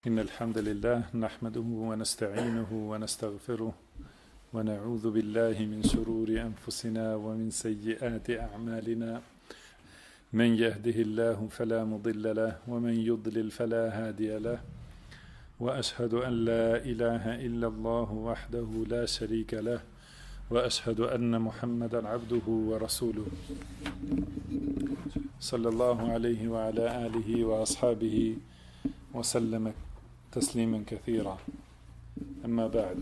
إن الحمد لله نحمده ونستعينه ونستغفره ونعوذ بالله من شرور أنفسنا ومن سيئات أعمالنا من يهده الله فلا مضل له ومن يضلل فلا هادي له وأشهد أن لا إله إلا الله وحده لا شريك له وأشهد أن محمدا عبده ورسوله صلى الله عليه وعلى آله وأصحابه وسلم تسليما كثيرا أما بعد.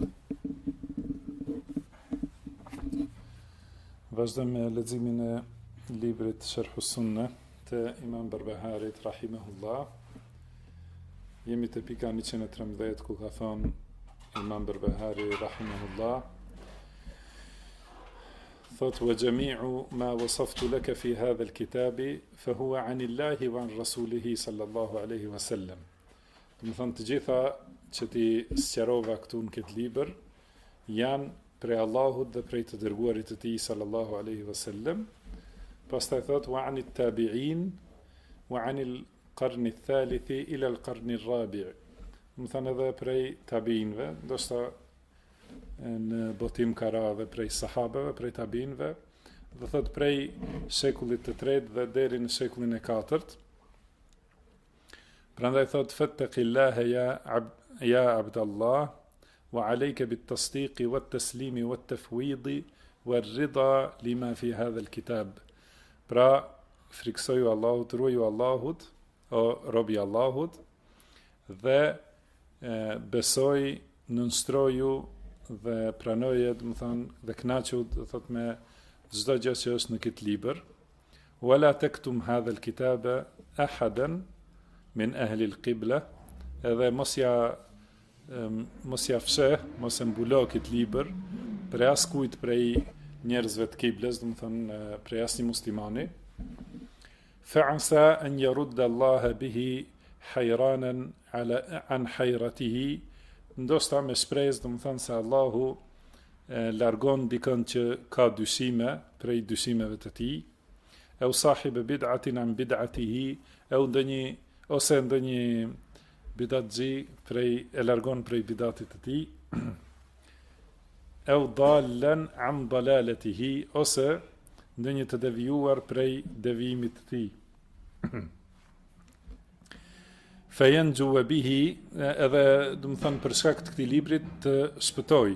Vazhdojmë me leximin e librit Sharh us-Sunnah të Imam Barbaharit rahimahullah. Jemi te pika 113 ku ka thënë Imam Barbahari rahimahullah: Thot wa jami'u ma wasaftu laka fi hadha al-kitab fa huwa 'an Allahi wa 'an Rasulihi sallallahu alaihi wasallam. Do të thonë të gjitha që ti sqarova këtu në këtë libër janë prej Allahut dhe prej të dërguarit të tij sallallahu alaihi wasallam. Pastaj thot wa 'an at-tabi'in wa 'an al-qarn ath-thalith ila al-qarn ar-rabi'. Do të thonë edhe prej tabiinëve, ndoshta në botim ka ra dhe prej sahabeve, prej tabiinëve, dhe thot prej shekullit të tretë dhe deri në shekullin e katërt. Prandaj thot fattaqillaha ya abdallah wa alayka bit-tasdiq wat-taslim wat-tafwid war-ridha lima fi hadha al-kitab. Pra friksoju Allahut, ruaju Allahut, o robi Allahut, dhe besoj, nënstroju dhe pranoje, do të thonë, dhe kënaqu, do thot me çdo gjë që është në këtë libër. Wala taktum hadha al-kitaba ahadan min ahli al-qibla, edhe mos ja fsheh, mos e mbulo këtë libër për askujt prej njerëzve të kiblës, do të thonë prej asnjë muslimani. Fa'asa an yarudda Allah bihi hayranan ala an hayratihi, ndoshta me shpresë, do të thonë se Allahu largon dikën që ka dyshime prej dyshimeve të tij, au sahib bid'atin an bid'atihi, au ndonjë bidatxhi e largon prej bidatit të tij, au dallan an dalalatihi, ose ndonjë të devijuar prej devijimit të tij. Fayanju bihi, edhe do të thon për shkak të këtij libri të shpëtoj.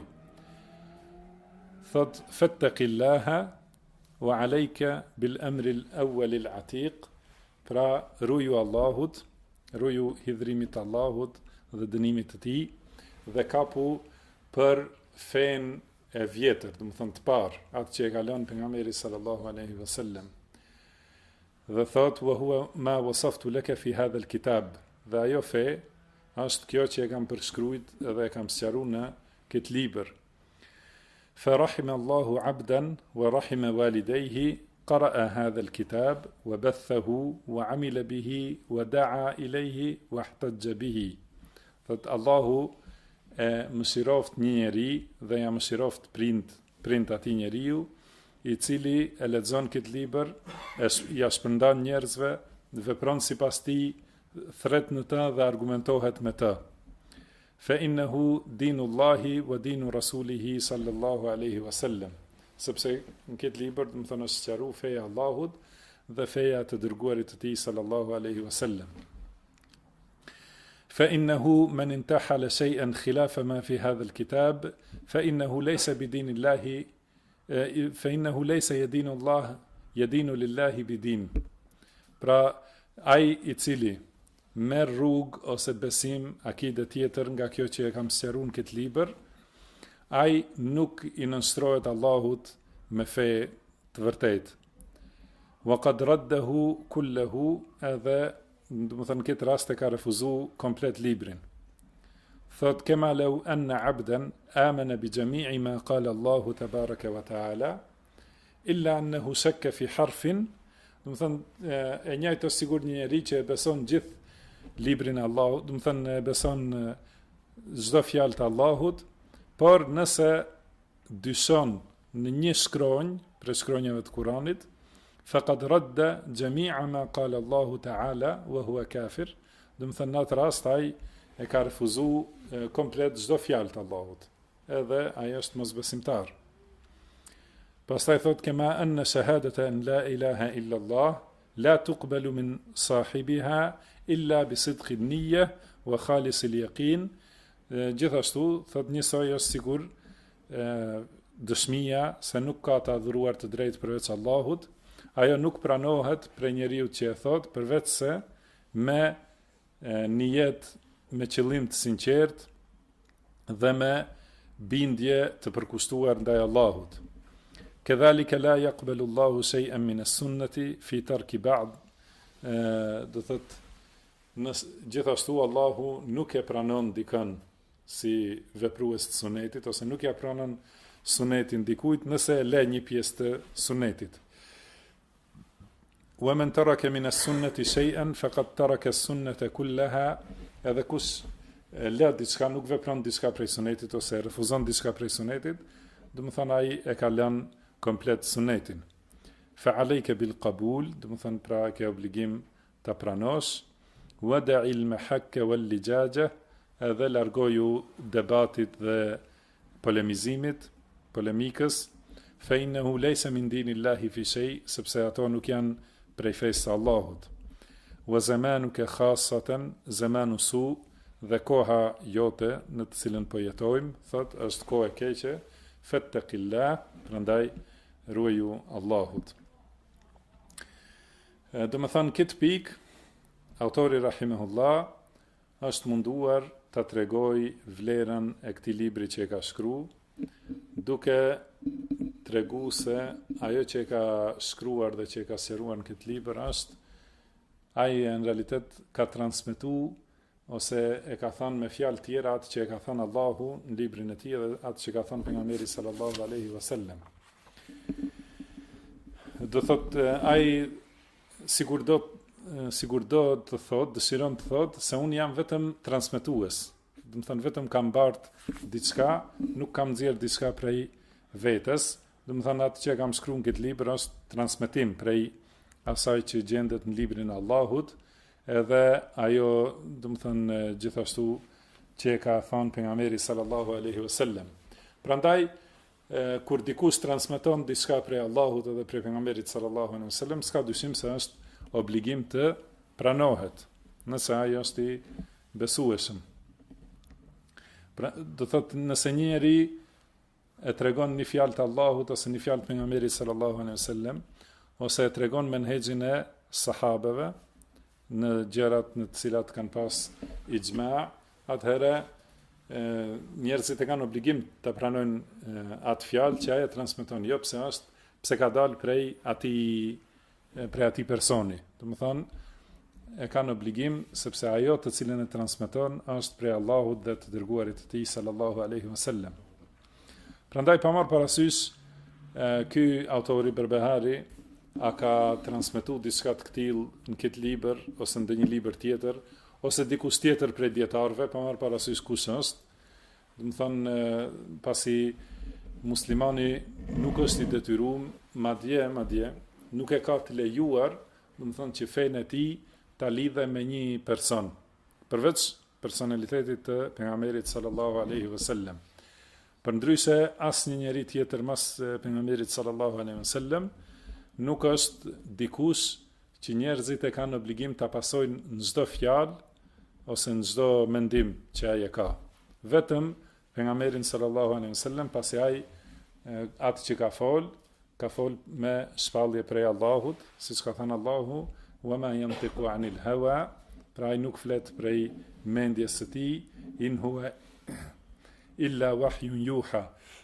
Thot fattaqillaha wa alayka bil amri al-awwal al-atiq, pra ruju Allahut, ruju hidhrimit Allahut dhe dënimit të tij, dhe kapu për fen e vjetër, do të thon të parë, atë që e ka lënë pejgamberi sallallahu alaihi wasallam. Dhe thot wa huwa ma wasaftu laka fi hadha al-kitab, dhe ajo fe është kjo që e kam përshkruajt dhe e kam sqaruar në këtë libër. Fa rahima Allahu 'abdan wa rahima walidayhi qara'a hadha al-kitab wa bathahu wa 'amila bihi wa da'a ilayhi wa ihtajja bihi. Thot Allahu e mëshiroft një njeri dhe ja mëshiroft prind atij njeriu, i cili e lexon këtë libër, ja shpërndan njerëzve, vepron sipas tij, thret në të dhe argumentohet me të. Fa innahu dinullahi wa dinu rasulihi sallallahu alaihi wasallam. Sepse në këtë libër, do të thonë, është sqaruar feja e Allahut dhe feja të dërguarit të tij sallallahu alaihi wasallam. Fa innahu man intahala shay'an khilafa ma fi hadha al-kitab fa innahu laysa bidinillahi fa innahu laysa yadinu Allah yadinu lillahi bidin. Pra ai i cili merr rrugë ose besim akide tjetër nga kjo që e kam sqaruar në këtë libër, ai nuk i nënshtrohet Allahut me fe të vërtetë. Wa qad raddahu kullahu, edhe do të thënë këtë rast e ka refuzuar komplet librin. Thot kema law anna 'abdan amana bi jami'i ma qala Allahu tabaraka wa ta'ala illa annahu shakka fi harfin, do të thënë e njëjtë sigur një njeri që e beson gjithë librin e Allahut, do të thënë e beson çdo fjalë të Allahut, por nëse dyshon në një shkronjë për shkronjave të Kuranit, faqad radda jami'a ma qala Allahu ta'ala wa huwa kafir, do të thënë në atë rast ai e ka refuzu komplet çdo fjalë të Allahut. Edhe ai është mosbesimtar. Pastaj thot kema anna shahadata an la ilaha illa Allah la tuqbalu min sahibiha illa bi sidqi an-niyya wa khalis al-yaqin. Gjithashtu thot njësoj është sigur dëshmia se nuk ka të adhuruar të drejtë përveç Allahut, ajo nuk pranohet prej njeriu që e thot përveç se me nijet, me qëllim të sinqert dhe me bindje të përkushtuar ndaj Allahut. Kedhalika la yaqbalu Allahu shay'an min as-sunnati fi tarki ba'd. Do thot gjithashtu Allahu nuk e pranon dikën si veprues të sunetit, ose nuk ja pranon sunetin dikujt nëse e le një pjesë të sunetit. Wa man taraka min as-sunnati shay'an faqad taraka as-sunnata kullaha. Edhe kush le diçka, nuk vepron diçka prej sunetit ose refuzon diçka prej sunetit, do të thonë ai e ka lënë komplet sunetin. Fa alayka bil qabul, do të thonë pra ke obligim ta pranosh. Wada'i al-mahakka wal-lijaja, edhe largoju debatit dhe polemikës, fa innahu laysa min dinillahi fi shay, sepse ato nuk janë prej fesë së Allahut. Wa zamanuka khassatan zamanu su, dhe koha jote në të cilën po jetojmë, thot është kohë e keqe, fattaqillah, prandaj ruaju Allahut. Do më thënë këtë pikë, autori rahimahullah është munduar ta tregoj vlerën e këtij libri që e ka shkruar, duke tregu se ajo që e ka shkruar dhe që e ka sqaruar në këtë libër është ai në realitet ka transmetuar ose e ka thënë me fjalë tjera atë që e ka thënë Allahu në librin e tij dhe atë që ka thënë pejgamberi sallallahu alaihi wasallam. Do thot ai sigur do të thot, dëshiron të thot se un jam vetëm transmetues. Do të thënë vetëm kam bart diçka, nuk kam nxjerr diçka prej vetes. Do të thënë atë që kam shkruar në këtë libër është transmetim prej asaj që gjendet në librin e Allahut, edhe ajo, do të thënë gjithashtu që e ka thënë pejgamberi sallallahu alaihi wasallam. Prandaj kur dikush transmeton diçka prej Allahut edhe prej pejgamberit sallallahu alaihi wasallam, s'ka dyshim se është obligim të pranohet, nëse ai është i besueshëm. Do thotë nëse një njeri e tregon një fjalë të Allahut ose një fjalë të pejgamberit sallallahu alaihi wasallam, ose e tregon menhexhin e sahabeve në gjërat në të cilat kanë pas ixhma, atëherë njerëzit e kanë obligim të pranojnë atë fjalë që ai e transmeton, jo pse ka dalë prej atij personi. Do të thonë e kanë obligim sepse ajo të cilën e transmeton është prej Allahut dhe të dërguarit të tij sallallahu alaihi wasallam. Prandaj pa marrë parasysh ky autori Berbehari a ka transmetuar diçka të tillë në këtë libër ose në një libër tjetër ose dikush tjetër prej dietarëve, pa marrë parasysh kush është. Do të thonë pasi muslimani nuk është i detyruar, madje nuk e ka të lejuar, do të thonë që fenë e tij ta lidhe me një person, përveç personalitetit të pejgamberit sallallahu alaihi wasallam. Përndryshe asnjë njeri tjetër mas pejgamberit sallallahu alaihi wasallam nuk është dikush që njerëzit e kanë obligim ta pasojnë në çdo fjalë ose në çdo mendim që ai e ka. Vetëm pejgamberin sallallahu alaihi wasallam, pasi ai atë që ka fol me shpallje prej Allahut, siç ka thënë Allahu, wa ma yantiqu anil hawa, pra ai nuk flet prej mendjes së tij, in huwa illa wahyun yuha.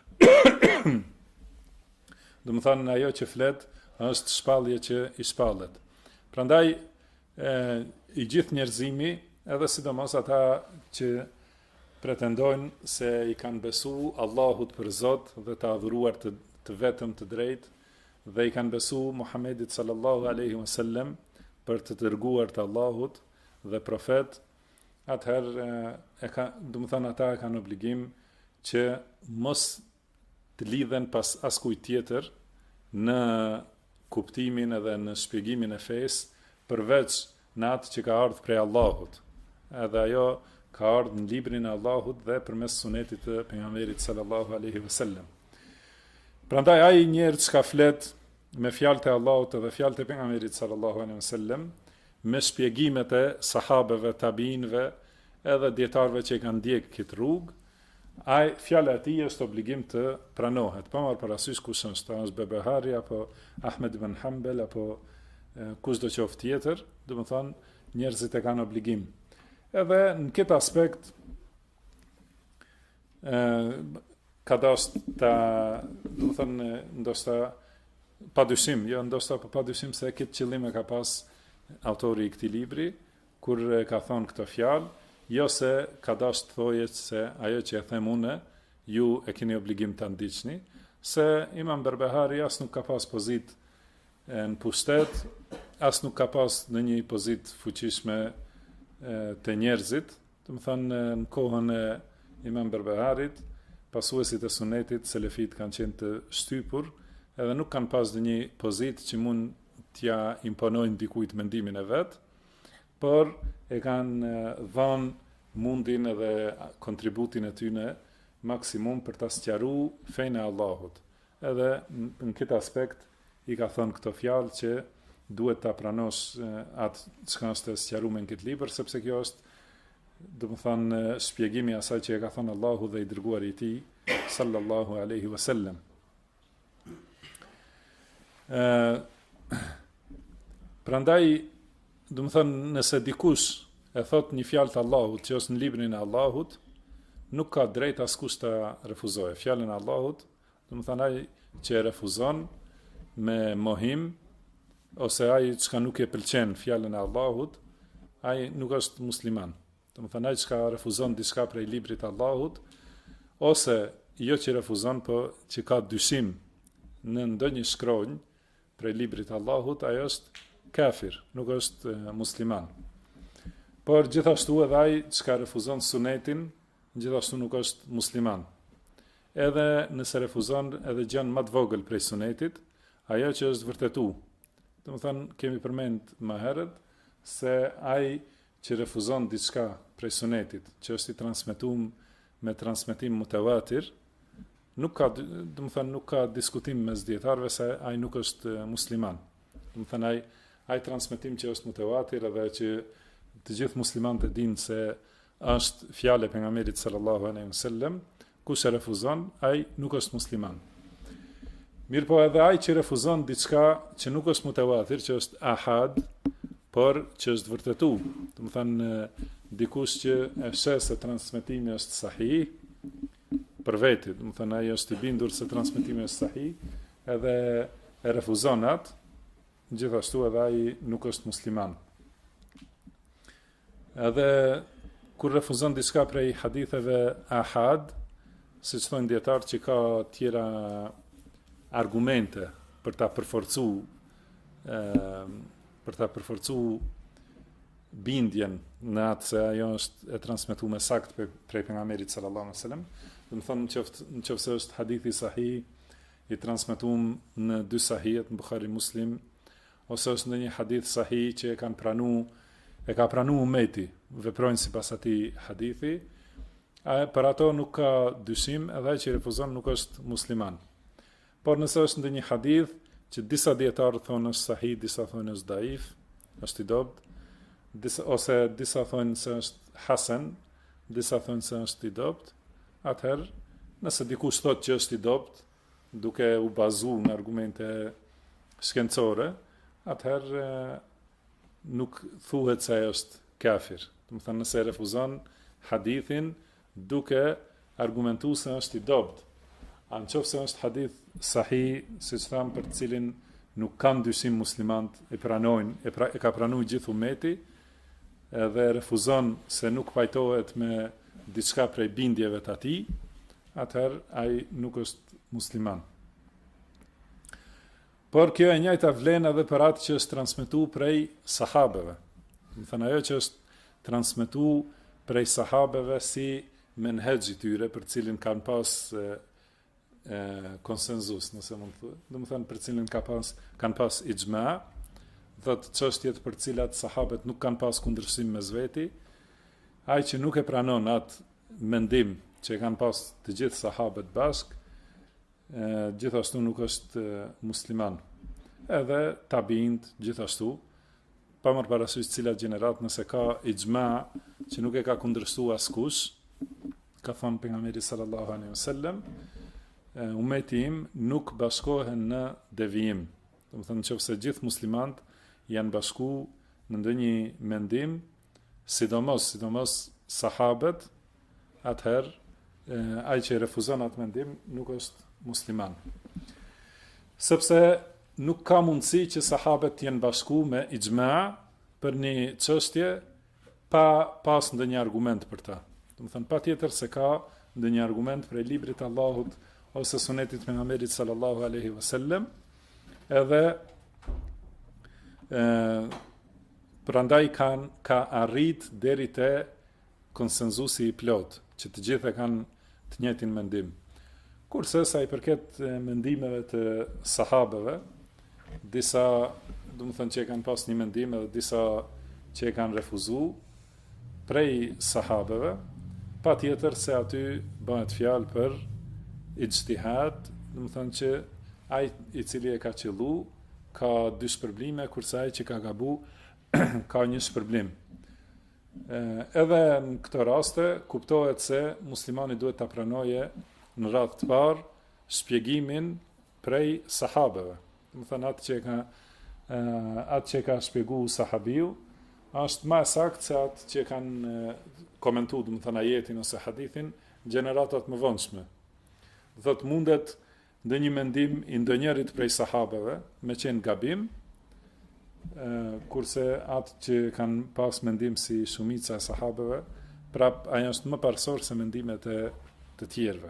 Do të thonë ajo që flet është shpallje që i shpallet. Prandaj i gjithë njerëzimi, edhe sidomos ata që pretendojnë se i kanë besu Allahut për Zot dhe të adhuruar të vetëm të drejtë, dhe i kanë besu Muhammedit sallallahu alaihi wasallam për të dërguar të Allahut dhe profet, atëherë do të thonë ata kanë obligim që mos të lidhen pas askujt tjetër në kuptimin edhe në shpjegimin e fesë përveç në atë që ka ardhur prej Allahut. Edhe ajo ka ardhur në librin e Allahut dhe përmes sunetit të pejgamberit sallallahu alaihi wasallam. Prandaj ai njerëz që flet me fjalët e Allahut dhe fjalët e pejgamberit sallallahu alaihi wasallam, me shpjegimet e sahabeve, tabiinëve, edhe dietarëve që kanë ndjek këtë rrugë, fjala e tij është obligim të pranohet. Pa marrë parasysh kush është Bebehari apo Ahmed ibn Hanbel apo kushdo qoftë tjetër, do të thonë njerëzit e kanë obligim. Edhe në këtë aspekt ka dashur ta, do të thonë ndoshta padyshim, jo ndoshta po padyshim se këtë qëllim e ka pas autori i këtij libri kur ka thonë këtë fjalë, jo se ka dashur të thojë se ajo që e them unë ju e keni obligim ta ndiqni, se Imam Berbehari as nuk ka pas pozitë në pushtet, as nuk ka pas në një pozitë fuqishme të njerëzit, do të thënë në kohën e Imam Berbeharit, pasuesit e sunetit, selefit kanë qenë të shtypur, edhe nuk kanë pas në një pozitë që mund t'ja imponojnë dikujt mendimin e vet, por e kanë dhënë mundin edhe kontributin e tyre maksimum për ta sqaruar fenë e Allahut. Edhe në këtë aspekt i ka thënë këto fjalë që duhet ta pranosh atë çka është sqaruar në këtë libër, sepse kjo është, do të thënë, shpjegimi i asaj që e ka thënë Allahu dhe i dërguari i tij sallallahu alaihi wasallam. Prandaj, do të thënë, nëse dikush e thot një fjalë të Allahut që është në librin e Allahut, nuk ka drejt askush ta refuzojë fjalën e Allahut, do të thënë ai që e refuzon me mohim ose ai që nuk e pëlqen fjalën e Allahut, ai nuk është musliman. Do të thënë ai që refuzon diçka prej librit të Allahut, ose jo që refuzon, po që ka dyshim në ndonjë shkronjë prej librit të Allahut, ai është kafir, nuk është musliman. Por gjithashtu edhe ai që refuzon sunetin, gjithashtu nuk është musliman. Edhe nëse refuzon edhe gjën më të vogël prej sunetit, ajo që është vërtetu. Do të thënë, kemi përmend më herët se ai që refuzon diçka prej sunetit, që është i transmetuar me transmetim mutawatir, nuk ka, do të thënë, nuk ka diskutim mes dietarëve se ai nuk është musliman. Do të thënë ai transmetim që është mutawatir edhe që të gjithë muslimanët e dinë se është fjalë e pejgamberit sallallahu alaihi wasallam, kush e refuzon, ai nuk është musliman. Mirë po edhe ai që refuzon diçka që nuk është mutawatir, që është ahad, por që është vërtetu. Do të thënë dikush që e sheh se transmetimi është sahih për veti, do të thënë ai është i bindur se transmetimi është sahih, edhe e refuzon atë, gjithashtu edhe ai nuk është musliman. Edhe kur refuzon diçka prej haditheve ahad, siç thonë dietar që ka tjera argumente për ta përforcu bindjen në atë se ajo është e transmetuar me sakt prej pejgamberit sallallahu alaihi wasallam, do të thonë nëse është hadithi sahih i transmetuar në dy sahihet, në Buhari Muslim, ose është ndonjë hadith sahih që e ka pranuar ummeti, veprojnë sipas atij hadithi, për ato nuk ka dyshim, edhe ai që refuzon nuk është musliman. Por nëse është ndonjë hadith që disa dietarë thonë është sahih, disa thonë është daif, është i dobët, ose disa thonë se është hasan, disa thonë se është i dobët, atëherë nëse dikush thotë që është i dobët, duke u bazuar në argumente shkencore, atëherë nuk thuhet se është kafir. Do të thënë nëse refuzon hadithin duke argumentuar se është i dobët. Nëse është hadith sahih, siç tham, për të cilin nuk kanë dyshim muslimanët, e pranojnë, e ka pranuar gjithë ummeti, edhe refuzon se nuk pajtohet me diçka prej bindjeve të atij, atëherë ai nuk është musliman. Por kjo e njëjta vlen edhe për atë që është transmetuar prej sahabeve. Do të thënë ajo që është transmetuar prej sahabeve si menhexh i tyre, për cilin kanë pas konsenzus, nëse mund të thuaj. Do të thënë për cilin kanë pas ixhma, dhe çështjet për cilat sahabët nuk kanë pas kundërshtim mes veti, ai që nuk e pranon atë mendim që kanë pas të gjithë sahabët bashk, gjithashtu nuk është musliman. Edhe tabiint gjithashtu, pa marrë parasysh cilat gjenerat, nëse ka ixhma që nuk e ka kundërshtuar askush, ka thënë pejgamberi sallallahu alaihi wasallam, ummeti im nuk bashkohen në devijim. Do të thënë nëse gjithë muslimanët janë bashku në ndonjë mendim, sidomos sahabët, atëherë ai që refuzon atë mendim nuk është musliman. Sepse nuk ka mundësi që sahabët jenë bashku me ixhma për një çështje pa pas ndonjë argument për ta. Do të thënë patjetër se ka ndonjë argument prej librit të Allahut ose sunetit të pejgamberit sallallahu alaihi wasallam, edhe prandaj ka arrit deri te konsenzusi i plot, që të gjithë e kanë të njëjtin mendim. Kurse sa i përket mendimeve të sahabeve, disa, do të thënë që e kanë pas një mendim edhe disa që e kanë refuzuar prej sahabeve, patjetër se aty bëhet fjalë për ijtihad, do të thënë që ai i cili e ka qellu ka dy shpërblime, kurse ai që ka gabu ka një shpërblim. Edhe në këtë raste kuptohet se muslimani duhet ta pranoje në radhë të parë shpjegimin prej sahabeve. Do të thënë atë që ka shpjeguar sahabiu është më saktë se atë që kanë komentuar, do të thënë ajetin ose hadithin gjeneratat më vonshme. Do thotë mundet ndonjë mendim i ndonjërit prej sahabeve me qenë gabim, kurse atë që kanë pas mendim si shumica e sahabeve, prap ajo është më parsor se mendimet e të tjerëve.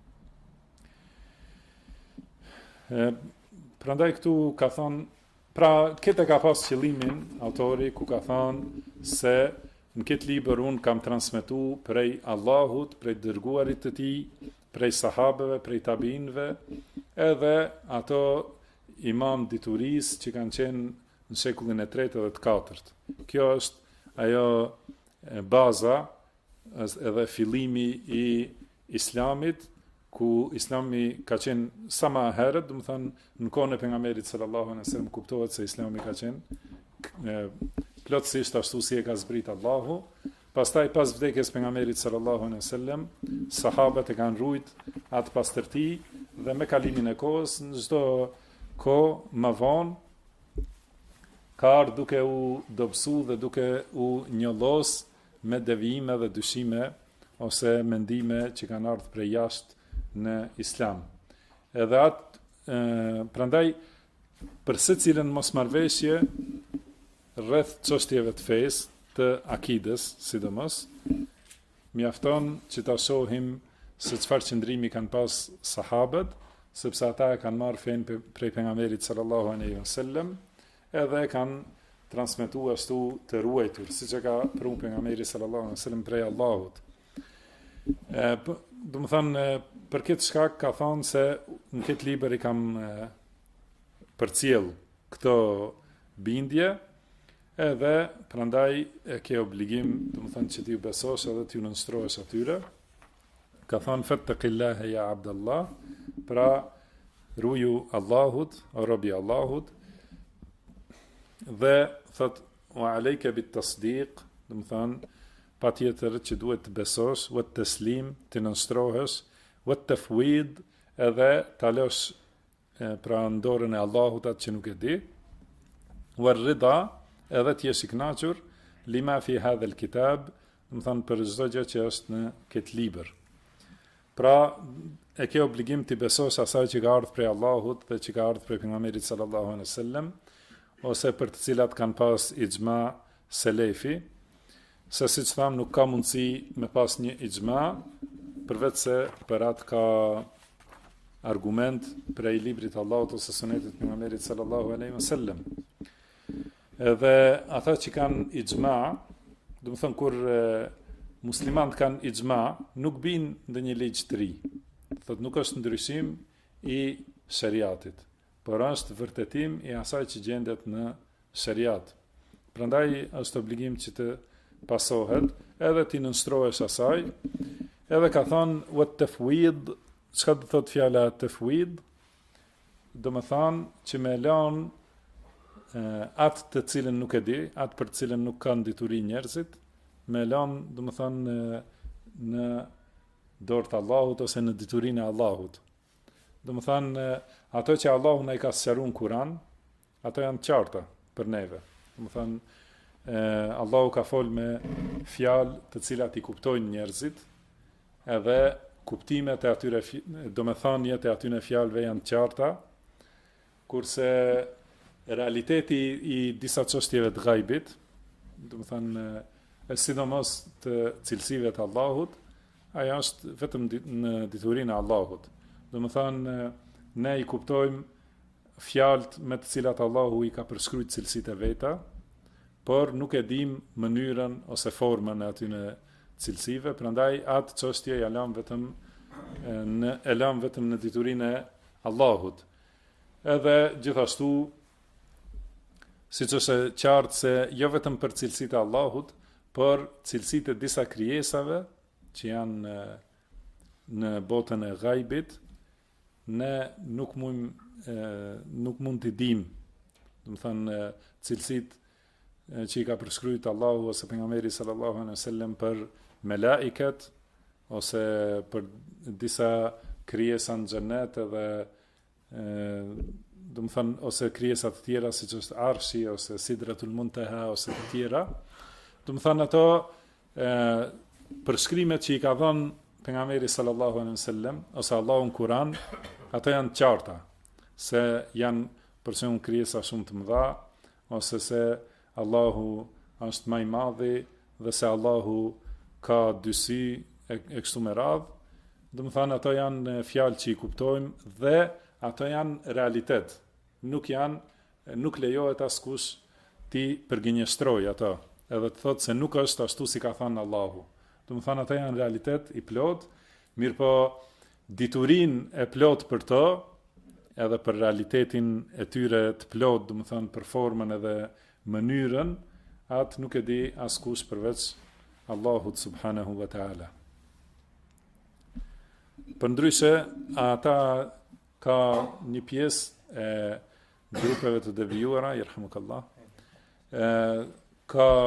Prandaj këtu ka thonë, pra këtë ka pas qëllimin autori ku ka thonë se në këtë libër unë kam transmetu prej Allahut, prej dërguarit të tij, prej sahabeve, prej tabiinëve, edhe ato imam diturisë që kanë qenë në shekullin e 3 dhe të 4. Kjo është ajo baza edhe fillimi i islamit, ku islami ka qenë sa më herët, do të thënë në kohën e pejgamberit sallallahu alaihi wasallam kuptohet se islami ka qenë plotësisht ashtu si e ka zbrit Allahu. Pastaj pas vdekjes pejgamberit sallallahu alaihi wasallam, sahabët e kanë rujt atë pastërti dhe me kalimin e kohës në çdo kohë më vonë ka ardhur duke u dobësu dhe duke u njollos me devijime dhe dyshime ose mendime që kanë ardhur prej jashtë në islam. Edhe prandaj për secilën mosmarrveshje rreth çështjeve të fesë, të akides, sidomos, mjafton që ta shohim se çfarë qëndrimi kanë pas sahabët, sepse ata e kanë marrë fenë prej pejgamberit sallallahu alaihi wasallam, edhe kanë transmetuar ashtu të ruajtur, siç e ka prur pejgamberi sallallahu alaihi wasallam prej Allahut. Do të thënë, për këtë shkak ka thonë se në këtë libër i kam përcjell këto bindje, edhe prandaj e ke obligim, do të thënë që ti u besosh edhe ti u nënshtrohesh atyre. Ka thonë fattaqillaha ya Abdullah, pra ruju Allahut, o robi Allahut, dhe thot wa alayka bit tasdiq, do të thënë patjetër që duhet të besosh, wa taslim, të nënshtrohesh, wa tafwid, edhe ta lësh pra në dorën e Allahut atë që nuk e di, wa rida, edhe të jesh i kënaqur lima fi hadha alkitab, do të thënë për çdo gjë që është në këtë libër. Pra e ke obligim të besosh asaj që ka ardhur prej Allahut dhe që ka ardhur prej pejgamberit sallallahu alaihi wasallam, ose për të cilat kanë pas ixhma selefi, se siç tham nuk ka mundësi me pas një ixhma përveç se për atë ka argument prej librit të Allahut ose sunetit të pejgamberit sallallahu alaihi wasallam. Edhe ata që kanë ixhma, do të thënë kur muslimanët kanë ixhma, nuk bin ndonjë ligj të ri. Thotë nuk është ndryshim i shariatit, por është vërtetim i asaj që gjendet në shariat. Prandaj është obligim që të pasohet, edhe ti nënstrohesh asaj, edhe ka thonë wat tafwid, çka do thot fjala tafwid? Do më thonë që me lanë atë të cilën nuk e di, atë për të cilën nuk kanë dituri njerëzit, me lanë, do më thonë, në dorë të Allahut ose në diturinë e Allahut. Do më thonë, ato që Allahu na i ka sqaruar në Kur'an, ato janë të qarta për neve. Do më thonë, Allahu ka folë me fjalë të cilat i kuptojnë njerëzit, edhe kuptimet e atyre, do më thëniet e atyre fjalëve janë të qarta, kurse realiteti i disa çështjeve të ghaibit, do më thënë, sidomos të cilësive të Allahut, ajo është vetëm në diturinë e Allahut. Do më thënë, ne i kuptojmë fjalët me të cilat Allahu i ka përshkruajtur cilësitë e veta, por nuk e dim mënyrën ose formën e atyre cilësive, prandaj atë çështje ja lëm vetëm në diturinë e Allahut. Edhe gjithashtu, siç është qartë se jo vetëm për cilësitë e Allahut, por cilësitë e disa krijesave që janë në botën e ghaibit, ne nuk mund t'i dim, do të thënë cilësitë që i ka përshkruajtur Allahu ose pejgamberi sallallahu alaihi wasallam për melaiket ose për disa krijesa në xhennet edhe do të thënë ose krijesa të tjera siç është Arshi ose Sidratul Muntaha ose të tjera. Do të thënë ato përshkrimet që i ka dhënë pejgamberi sallallahu alaihi wasallam ose Allahu në Kur'an, ato janë të qarta, se janë përse krijesa shumë të mëdha, ose se Allahu është më i madhi dhe se Allahu ka dysi e kështu me radhë. Do të thënë ato janë fjalë që i kuptojmë dhe ato janë realitet. Nuk lejohet askush ti përgjigjëstroj ato, edhe të thotë se nuk është ashtu si ka thënë Allahu. Do të thënë ato janë realitet i plot, mirëpo diturinë e plot për to, edhe për realitetin e tyre të plot, do të thënë për formën edhe mënyrën, atë nuk e di askush përveç Allahut subhanahu wa ta'ala. Përndryshe, ata ka një pjesë e grupeve të devijuara, yerhamukallah, ka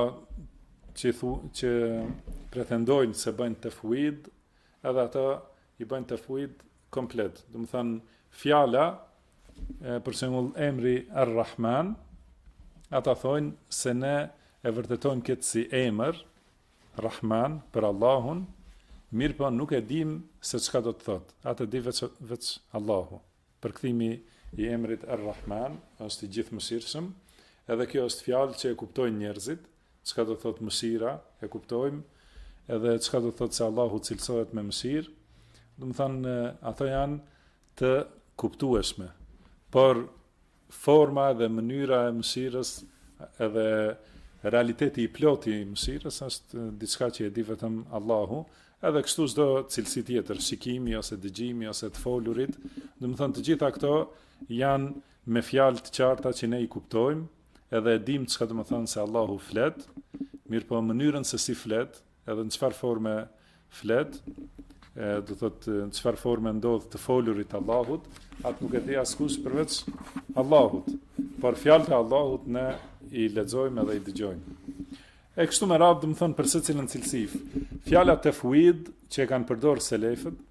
që pretendojnë se bëjnë tafwid, edhe ata i bëjnë tafwid komplet. Do të thënë fjala, për shembull emri Ar-Rahman, ata thonë se ne e vërtetojmë këtë si emër Rahman për Allahun, mirë po nuk e dim se çka do të thotë. Atë di veç Allahu. Përkthimi i emrit Ar-Rahman është i gjithëmëshirshëm, edhe kjo është fjalë që e kuptojnë njerëzit, çka do të thotë mëshira, e kuptojmë, edhe çka do të thotë se Allahu cilësohet me mëshirë. Do të thënë ato janë të kuptueshme, por forma dhe mënyra e mëshirës edhe realiteti i ploti i mëshirës është diçka që e di vetëm Allahu, edhe kështu çdo cilësi tjetër, shikimi ose dëgjimi ose të folurit, do të thënë të gjitha këto janë me fjalë të qarta që ne i kuptojmë, edhe e dim çka do të thonë se Allahu flet, mirëpo mënyrën se si flet, edhe në çfarë forme flet, do thotë në çfarë forme ndodh të folurit të Allahut, atë nuk e di askush përveç Allahut. Por fjalët e Allahut ne i lexojmë edhe i dëgjojmë. E kështu me radhë, do të thonë për secilën cilësi. Fjala tafwid që e kanë përdorur selefët,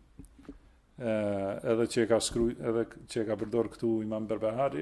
edhe që e ka përdorur këtu Imam Berbahari,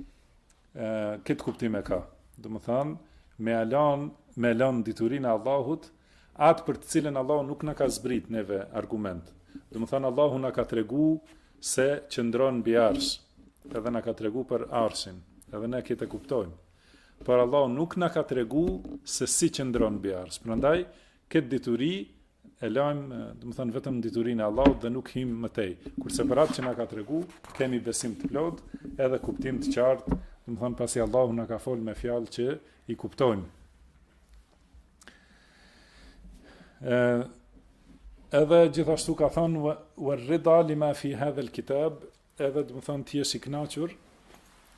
këtë kuptim e ka. Do të thonë me lënë diturinë e Allahut, atë për të cilën Allahu nuk na ka zbrit neve argument. Do të thonë Allahu na ka tregu se qëndron mbi arsh, edhe na ka tregu për arshin, edhe ne këtë e kuptojmë. Por Allahu nuk na ka tregu se si qëndron mbi arsh. Prandaj këtë dituri e lajmë, do të thonë vetëm diturinë e Allahut dhe nuk hym më tej. Kurse për atë që na ka tregu, kemi besim të plot, edhe kuptim të qartë, do të thonë pasi Allahu na ka folë me fjalë që i kuptojmë. Edhe gjithashtu ka thënë war-rida lima fi hadha al-kitab, edhe do të thonë ti je i kënaqur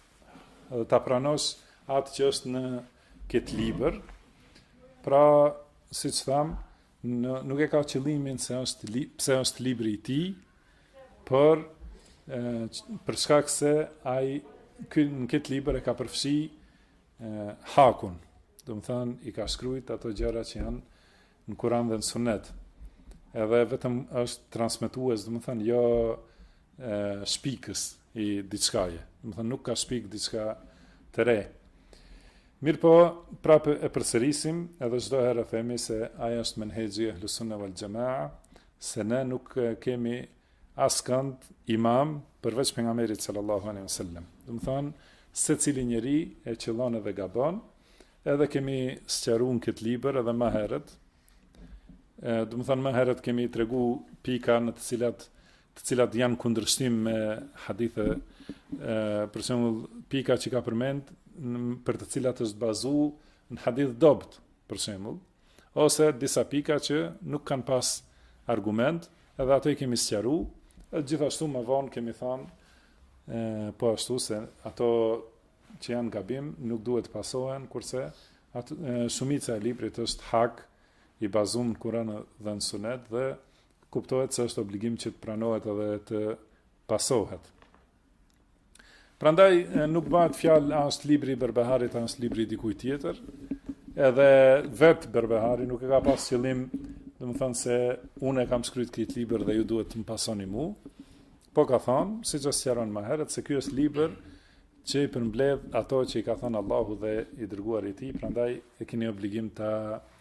edhe ta pranosh atë që është në këtë libër. Pra siç tham, nuk e ka qëllimin se pse është libri i tij, por për shkak se ai në këtë libër e ka përfshi hakun. Do të thënë i ka shkruajt ato gjëra që janë në Kur'an dhe në Sunet. Edhe vetëm është transmetues, do të thënë jo shpikës i diçkaje. Do të thënë nuk ka shpik diçka të re. Mirë po, prapë e përsërisim, edhe çdo herë themi se aja është menhexhi e Ahlus Sunna wal Jamaa, se ne nuk kemi askënd imam përveç pejgamberit sallallahu alaihi wasallam. Do të thonë, secili njeri e qëllon edhe gabon, edhe kemi sqaruar në këtë libër edhe më herët. Do të thonë më herët kemi tregu pika në të cilat janë kundërshtim me hadithe, për shembull pika që ka përmend për të cilat është bazu në hadith dobt, për shembull, ose disa pika që nuk kanë pas argument, edhe ato i kemi sqaruar. Gjithashtu më vonë kemi thënë po ashtu se ato që janë gabim nuk duhet të pasohen, kurse shumica e librit është hak i bazuar në Kur'an dhe në Sunet dhe kuptohet se është obligim që të pranohet edhe të pasohet. Prandaj nuk bëhet fjalë as libri i Berbeharit as libri i dikujt tjetër, edhe vetë Berbehari nuk e ka pas qëllim, domethënë se unë e kam shkruajtur këtë libër dhe ju duhet të më pasoni mua, po ka thënë, siç e sqaron më herët, se ky është libër që i përmbledh ato që i ka thënë Allahu dhe i dërguari i tij, prandaj e keni obligim ta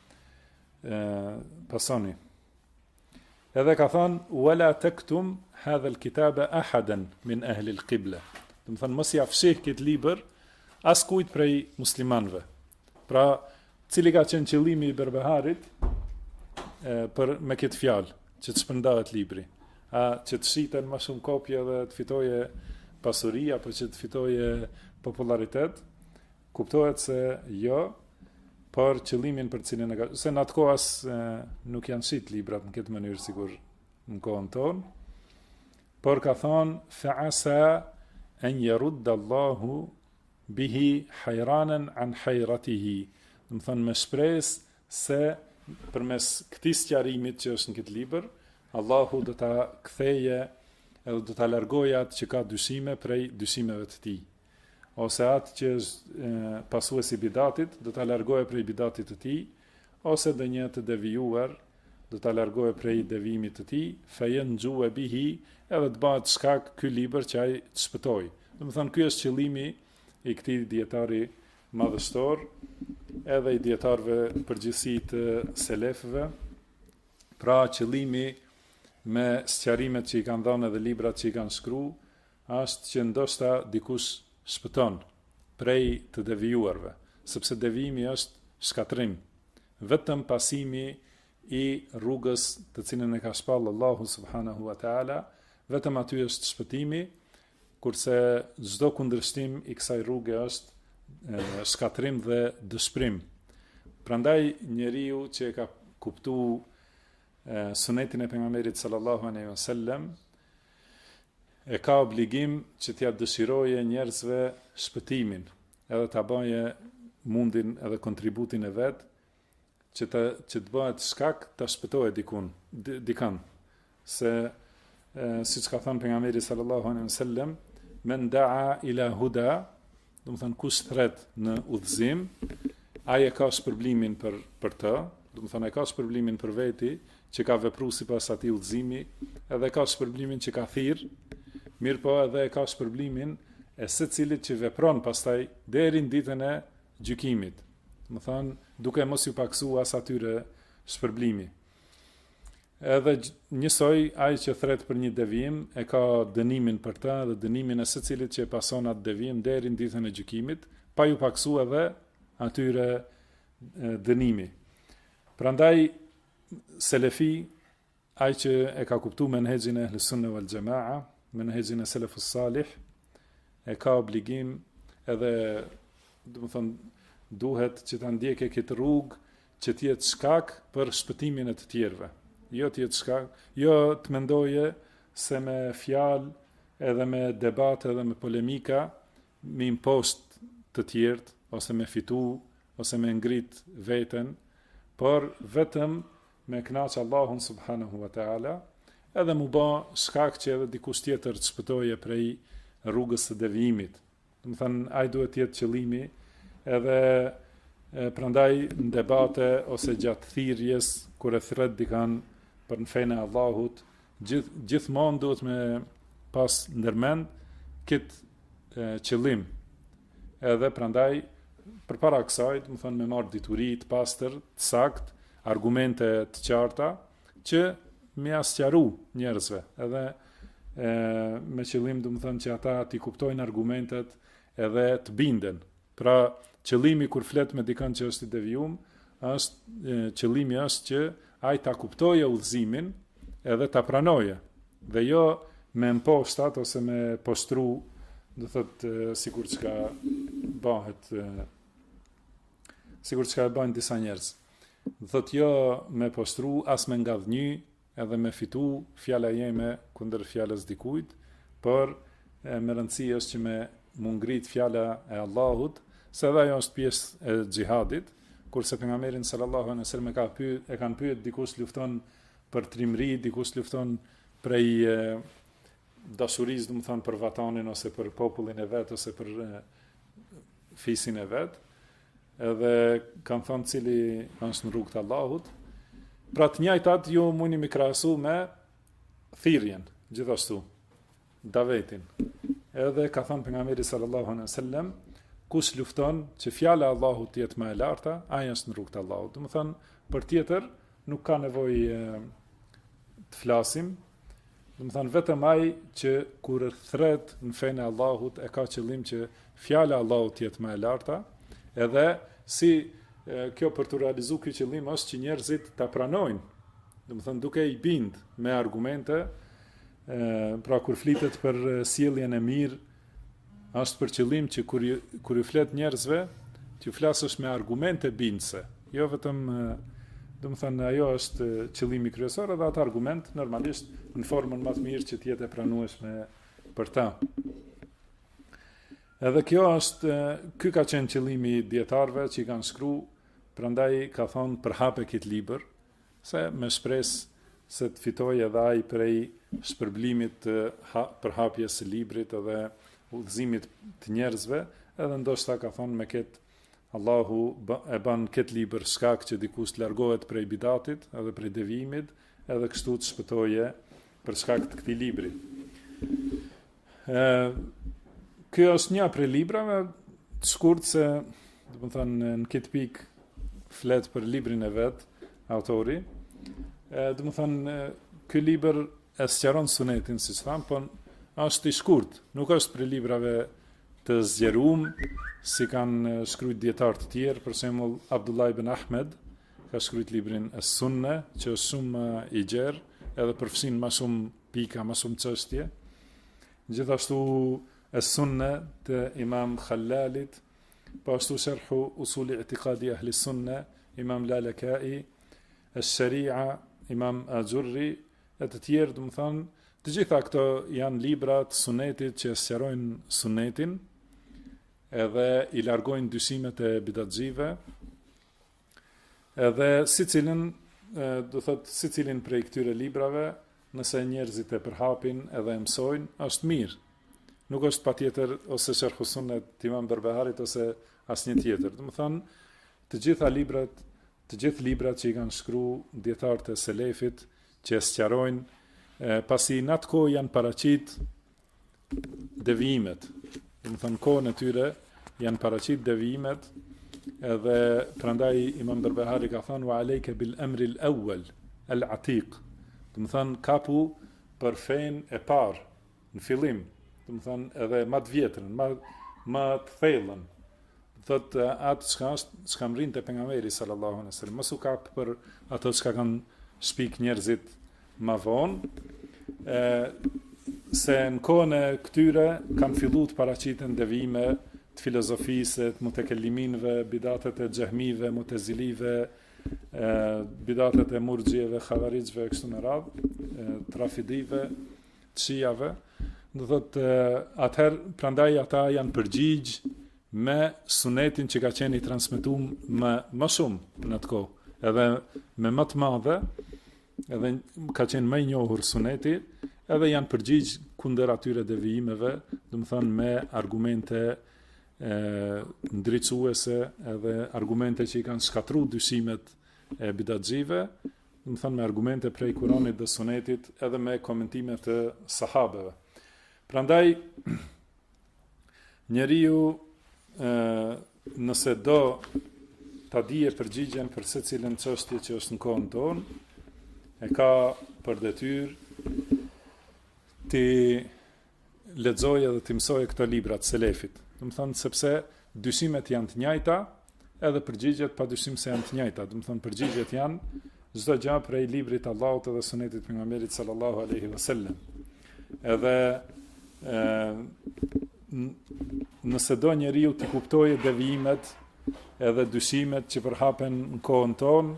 pasoni. Edhe ka thënë wala taktum hadha alkitaba ahadan min ahli alqibla. Do të thënë mos ia fshih këtë libër askujt prej muslimanëve. Pra, cili ka qenë qëllimi i Berbeharit me këtë fjalë, që të shpërndahet libri? A që të shiten më shumë kopje dhe të fitoje pasuri apo që të fitoje popularitet? Kuptohet se jo, por qëllimin për cilin e ka, se në atë kohë nuk janë shit librat në këtë mënyrë sigur në kohën tonë, por ka thonë fa'asa an yarudda Allahu bihi hayranan an hayratihi. Do të thonë me shpresë se përmes këtij sqarimit që është në këtë libër, Allahu do ta ktheje edhe do ta largojë atë që ka dyshime prej dyshimeve të tij. Ose atë që është pasues i bidatit, do ta largojë prej bidatit të tij, ose dhe një të devijuar, do ta largojë prej devijimit të tij, fayanju bihi, edhe të bëhet shkak ky libër që ai të shpëtojë. Do të thonë ky është qëllimi i këtij dietari madhështor, edhe i dietarëve përgjithësi të selefëve. Pra qëllimi me sqarimet që i kanë dhënë edhe librat që i kanë shkruar është që ndoshta dikush shpëton prej të devijuarve, sepse devijimi është shkatrim, vetëm pasimi i rrugës të cilën e ka shpallë Allahu subhanahu wa taala, vetëm aty është shpëtimi, kurse çdo kundërshtim i kësaj rruge është shkatrim dhe dëshpërim. Prandaj njeriu që e ka kuptuar sunetin e pejgamberit sallallahu alaihi wasallam e ka obligim që t'ja dëshiroje njerëzve shpëtimin, edhe t'a baje mundin edhe kontributin e vet, që të bëhet shkak të shpëtohet dikan. Se siç ka thënë pejgamberi sallallahu alaihi wasallam, men da'a ila huda, do të thënë kush thret në udhëzim, ai e ka shpërblimin për të, do të thënë ai ka shpërblimin për veti që ka vepruar sipas atij udhëzimi, edhe ka shpërblimin që ka thirr, mirë po edhe e ka shpërblimin e secilit që vepron pastaj deri në ditën e gjykimit. Do të thënë duke mos ju paksuar as atyre shpërblimi. Edhe njësoj ai që thret për një devijim e ka dënimin për të dhe dënimin e secilit që e pason atë devijim deri në ditën e gjykimit, pa ju paksuar edhe atyre dënimi. Prandaj selefi, ai që e ka kuptuar menhexhin e Ahlus Sunna wal Jamaa, menhexhin e selefus salih, e ka obligim edhe, do të thonë, duhet që ta ndjekë këtë rrugë që të jetë shkak për shpëtimin e të tjerëve. Jo të jetë shkak, jo të mendoje se me fjalë edhe me debate edhe me polemika me impost të tjerët ose me fitu ose me ngrit veten, por vetëm me kënaqë Allahun subhanahu wa taala, edhe mu bë shkak që edhe dikush tjetër të shpëtoje prej rrugës së devijimit. Do të thënë, ai duhet të jetë qëllimi, edhe prandaj në debate ose gjatë thirrjes kur e thret dikan për në fenë e Allahut, gjithmonë duhet me pas ndërmend këtë qëllim. Edhe prandaj përpara kësaj, do të thënë, me marr dituri të pastër, të saktë, argumente të qarta që më ia sqaru njerëzve, edhe me qëllim, do të thënë, që ata t'i kuptojnë argumentet edhe të binden. Pra, qëllimi kur flet me dikën që është i devijum, qëllimi është që ai ta kuptojë udhëzimin edhe ta pranojë, dhe jo me imposhtat ose me poshtru, do thotë, sikur çka bëhet, sikur çka e bëjnë disa njerëz. Do thotë, jo me poshtru, as me ngadhnjy, edhe me fitu fjala jeme kundër fjalës dikujt, por me rëndësi është që me ngrit fjala e Allahut, se dhe ajo është pjesë e xhihadit, kurse pejgamberin sallallahu alaihi wasallam e kanë pyet dikush lufton për trimëri, dikush lufton prej dashurisë, do të thonë, për vatanin ose për popullin e vet ose për fisin e vet, edhe kanë thënë cili është në rrugt të Allahut. Pra të njëjtat ju mundi mi krahasu me thirrjen, gjithashtu davetin. Edhe ka thënë pejgamberi sallallahu alaihi wasallam, kush lufton që fjala e Allahut të jetë më e larta, ai është në rrugt të Allahut. Do të thonë, për tjetër nuk ka nevojë të flasim. Do të thonë, vetëm ai që kur thret në fenë e Allahut e ka qëllim që fjala e Allahut të jetë më e larta, edhe si kjo për të realizuar ky qëllim është që njerëzit ta pranojnë. Do të thonë, duke i bind me argumente, pra kur flitet për sjelljen e mirë, është për qëllim që kur ju flet njerëzve, që ju flasësh me argumente bindse. Jo vetëm, do të thënë, ajo është qëllimi kryesor, edhe atë argument normalisht në formën më të mirë që të jetë e pranueshme për ta. Edhe kjo është, ky ka qenë qëllimi i dietarëve që i kanë shkruar, prandaj ka thonë përhape këtë libër, se me shpresë se të fitojë edhe ai prej shpërblimit të përhapjes së librit edhe udhëzimit të njerëzve, edhe ndoshta ka thonë me këtë Allahu e ban këtë libër shkak që dikush të largohet prej bidatit edhe prej devijimit, edhe kështu të shpëtoje për shkak të këtij libri. Kjo është një prej librave të shkurt, se do të thënë në këtë pikë flet për librin e vet autori. Do të thënë, ky libër e sqaron sunetin, siç tham, po është i shkurt, nuk është për librave të zgjeruar, si kanë shkruajtur dietar të tjerë, për shembull Abdullah ibn Ahmed ka shkruajtur librin Es-Sunne, që është shumë i gjerë, edhe përfshin më shumë pika, më shumë çështje. Gjithashtu Es-Sunne të Imam Khallalit, po ashtu Sharhu Usul I'tiqadi Ahli Sunne, Imam Lalakai, Es-Sharia, Imam Ajurri, e të tjerë, do të thonë, të gjitha këto janë libra të sunetit që sqarojnë sunetin, edhe i largojnë dyshimet e bidatxive, edhe secilin prej këtyre librave, nëse njerëzit e përhapin edhe e mësojnë, është mirë. Nuk është patjetër ose Sharh Sunnet të Imam Berbeharit ose asnjë tjetër. Do të thonë, të gjithë librat që i kanë shkruar dietarët e selefit që sqarojnë, pasi në atë kohë janë paraqit devijimet. Do të thonë, kohën e tyre janë paraqit devijimet, edhe prandaj Imam Berbehari ka thënë wa alayka bil amri al-awwal al-atiq. Do të thonë, kapu për fenë e parë në fillim, do të thonë edhe më të vjetrën, më të thellën. Thotë atë çka mrin te pejgamberi sallallahu alaihi wasallam, mos u kap për ato çka kanë shpik njerëzit më vonë, se në kohën e këtyre kanë filluar të paraqiten devijime të filozofisë, të mutekelliminëve, bidatet e xehmive, mutezilive, bidatet e murxhieve, xhavarixhve, kështu me radhë, të rafidive, të shijave. Do thotë, atëherë prandaj ata janë përgjigj me sunetin që ka qenë i transmetuar më shumë në atë kohë. edhe me më të madhe, edhe ka qenë më i njohur suneti, edhe janë përgjigj kundër atyre devijimeve, do të thonë me argumente ndriçuese, edhe argumente që i kanë shkatruar dyshimet e bidatxive, do të thonë me argumente prej Kuranit dhe Sunetit, edhe me komentime të sahabeve. Prandaj njeriu nëse do ta dije përgjigjen për secilën çështje që është në kohën tonë, e ka për detyrë ti lexojë edhe ti mësojë këto libra të selefit. Do të thonë sepse dyshimet janë të njëjta, edhe përgjigjet padyshim se janë të njëjta. Do të thonë përgjigjet janë çdo gjë prej librit të Allahut dhe sunetit të pejgamberit sallallahu alaihi wasallam. Edhe nëse do njeriu të kuptojë devijimet edhe dyshimet që përhapen në kohën tonë,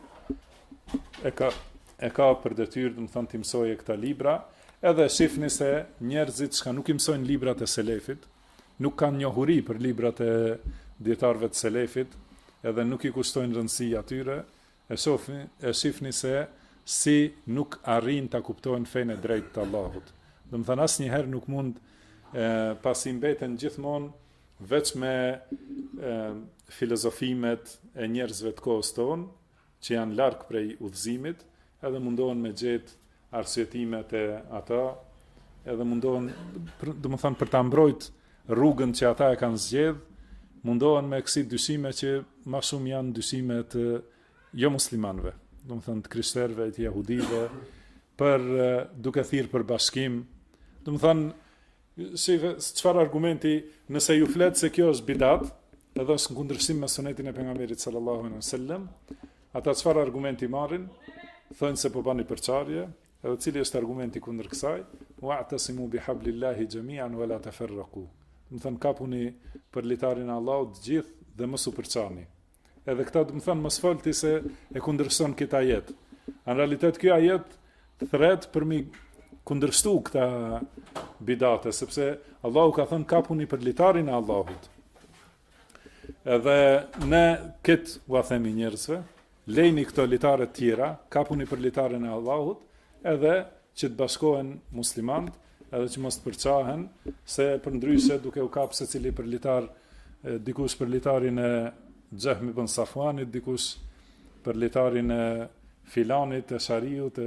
e ka për detyrë, do të thonë, të mësojë këta libra, edhe shifni se njerëzit që nuk i mësojnë librat e selefit, nuk kanë njohuri për librat e dietarëve të selefit, edhe nuk i kushtojnë rëndësi atyre, e shifni se si nuk arrin ta kuptojnë fenë e drejtë të Allahut. Do të thonë asnjëherë nuk mund pasi mbeten gjithmonë veç me filozofimet e njerëzve të kohës tonë, që janë larg prej udhëzimit, edhe mundohen me gjetë arsyetimet e ata, edhe mundohen, do të thonë, për ta mbrojtë rrugën që ata e kanë zgjedh, mundohen me kësi dyshime që më shumë janë dyshime të jo muslimanëve, do të thonë të krishterëve, të jahudive, për duke thirrë për bashkim. Do të thonë, çfarë argumenti, nëse ju flet se kjo është bidat, edhe është në kundërshtim me sunetin e pejgamberit sallallahu alaihi wasallam, ata çfarë argumenti marrin? Thonë se po bani përçarje, edhe cili është argumenti kundër kësaj? Wa'tasimu bihablillahi jami'an wa la tafarraqu. Do të thonë kapuni për litarin e Allahut të gjithë dhe mos u përçani. Edhe këta do të thonë mos folti se e kundërshton këtë ajet. Në realitet ky ajet thret për mi kundërshtu këta bidate, sepse Allahu ka thënë kapuni për litarin e Allahut. Edhe ne këtë ua themi njerëzve, lejni këto litare të tjera, kapuni për litarin e Allahut, edhe që të bashkohen muslimanët, edhe që mos të përçahen, se për ndryshe duke u kapë secili për litar, dikush për litarin e Xehmi ibn Safuanit, dikush për litarin e filanit, e Shariut,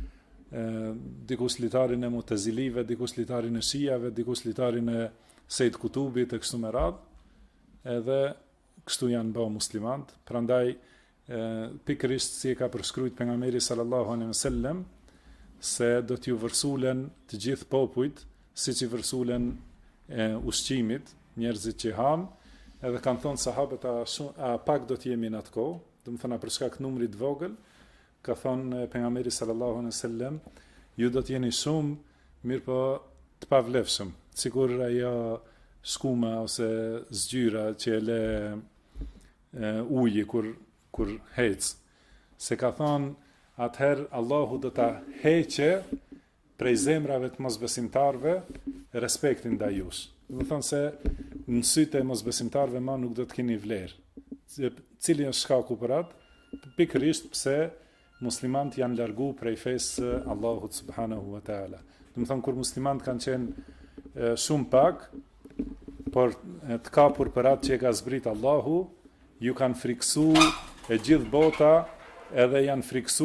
dikush litarin e Mutezilive, dikush litarin e Shijave, dikush litarin e Sejt Kutubit, e kështu me radhë, edhe kështu janë bëu muslimanët. Prandaj pikërisht si e ka përshkruajtur pejgamberi sallallahu alaihi wasallam, se do t'ju vërsulen të gjithë popujt, siç i vërsulen ushqimit, njerëzit që han, edhe kanë thonë sahabët a pak do t'jemi në atë kohë, do të thonë për shkak të numrit vogël, ka thonë pejgamberi sallallahu alaihi wasallam, ju do t'jeni shumë, mirë po të pavlefshëm, sikur ajo skuma ose zgjyra që e le uji kur hec. Se ka thonë, atëherë Allahu do ta heqe prej zemrave të mosbesimtarve respektin ndaj jush. Do të thonë se në sytë e mosbesimtarve ma nuk do të keni vlerë. Cili është shkaku për atë? Pikërisht pse muslimanët janë largu prej fesë Allahut subhanahu wa taala. Do të thonë kur muslimanët kanë qenë shumë pak, por të kapur për atë që e ka zbrit Allahu, ju kanë friksu e gjithë bota, edhe janë friksu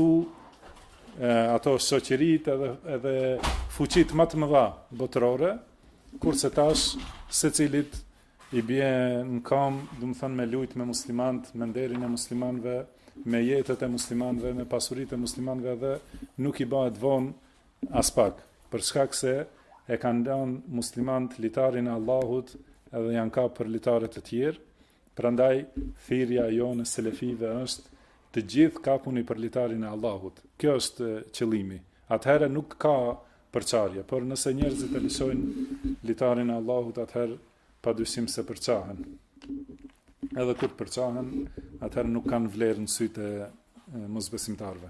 ato shoqërit edhe fuqit më të mëdha botërore, kurse tash secilit i bie në kam, do të thonë me lujt me muslimanët, me nderin e muslimanëve, me jetët e muslimanëve, me pasuritë e muslimanëve, dhe nuk i bëhet vonë as pak, për shkak se e kanë lënë muslimanët litarin e Allahut edhe janë kapur për litare të tjerë. Prandaj thirrja jonë selefive është të gjithë kapuni për litarin e Allahut. Kjo është qëllimi. Atëherë nuk ka përçarje, por nëse njerëzit e lëshojnë litarin e Allahut, atëherë padyshim se përçahen. Edhe kur përçahen, atëherë nuk kanë vlerë në sytë e mosbesimtarëve.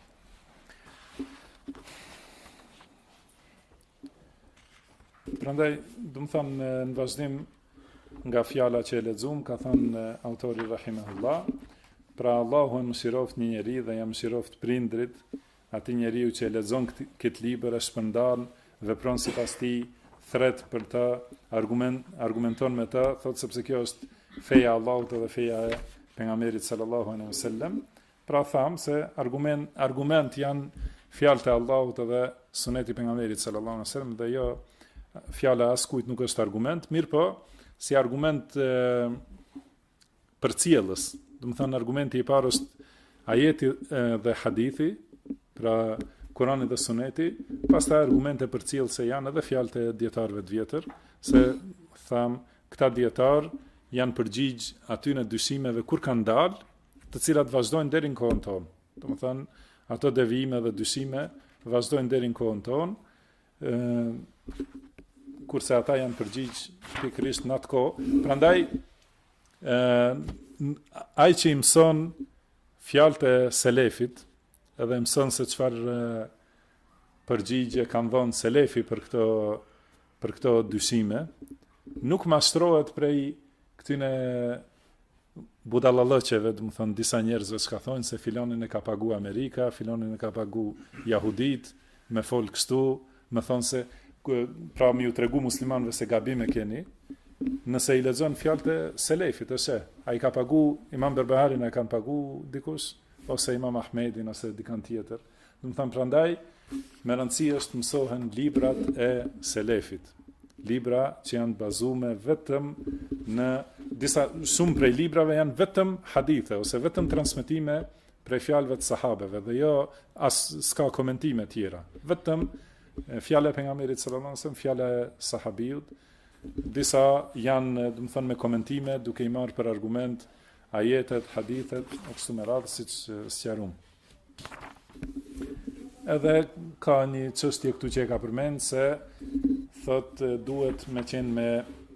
Prandaj, do të them në vazhdim nga fjala që e lexuam, ka thënë autori rahimahullah, Pra Allahu e mëshiroft një njeri dhe ja mëshiroft prindrit, ati njeriu që e lexon këtë libër e shpërndan, vepron sipas tij, thret për të, argumenton me të, thot sepse kjo është feja e Allahut dhe feja e pejgamberit sallallahu alaihi wasallam. Pra tham se argument janë fjalët e Allahut dhe suneti i pejgamberit sallallahu alaihi wasallam dhe jo fjala e askujt nuk është argument, mirë po si argument përcjellës. Do të thënë argumenti i parë është ajeti dhe hadithi, pra Kurani dhe Suneti, pastaj argumente përcjellëse janë edhe fjalët e dietarëve të vjetër, se tham këta dietar janë përgjigj atyne dyshimeve kur kanë dalë, të cilat vazhdojnë deri në kohën tonë. Do të thënë ato devijime dhe dyshime vazhdojnë deri në kohën tonë, kurse ata janë përgjigj pikërisht në atë kohë. Prandaj ai që i mëson fjalët e selefit, edhe mëson se çfarë përgjigje kanë dhënë selefi për këto dyshime, nuk mashtrohet prej këtyne budallallëqeve, do të thonë disa njerëzve që thonë se filonin e ka pagu Amerika, filonin e ka pagu Jahudit, me fol kështu, me thonë se pra mi u tregu muslimanëve se gabim e keni. Nëse i lexon fjalët e selefit, ai ka pagu Imam Berbeharin, ai kanë pagu dikush, ose Imam Ahmedin, ose dikant tjetër. Do të thënë prandaj, me rëndësi është mësohen librat e selefit. Libra që janë bazume vetëm në shumë prej librave janë vetëm hadithe, ose vetëm transmetime prej fjalëve të sahabeve, dhe jo s'ka komentime tjera. Vetëm fjala e pejgamberit sallallahu alajhi wasallam, fjala e sahabiut. Disa janë, do të thënë, me komentime, duke i marrë për argument ajetet, hadithet, e kështu me radhë, siç sqarum. Edhe ka një çështje këtu që e ka përmend se thot duhet me qenë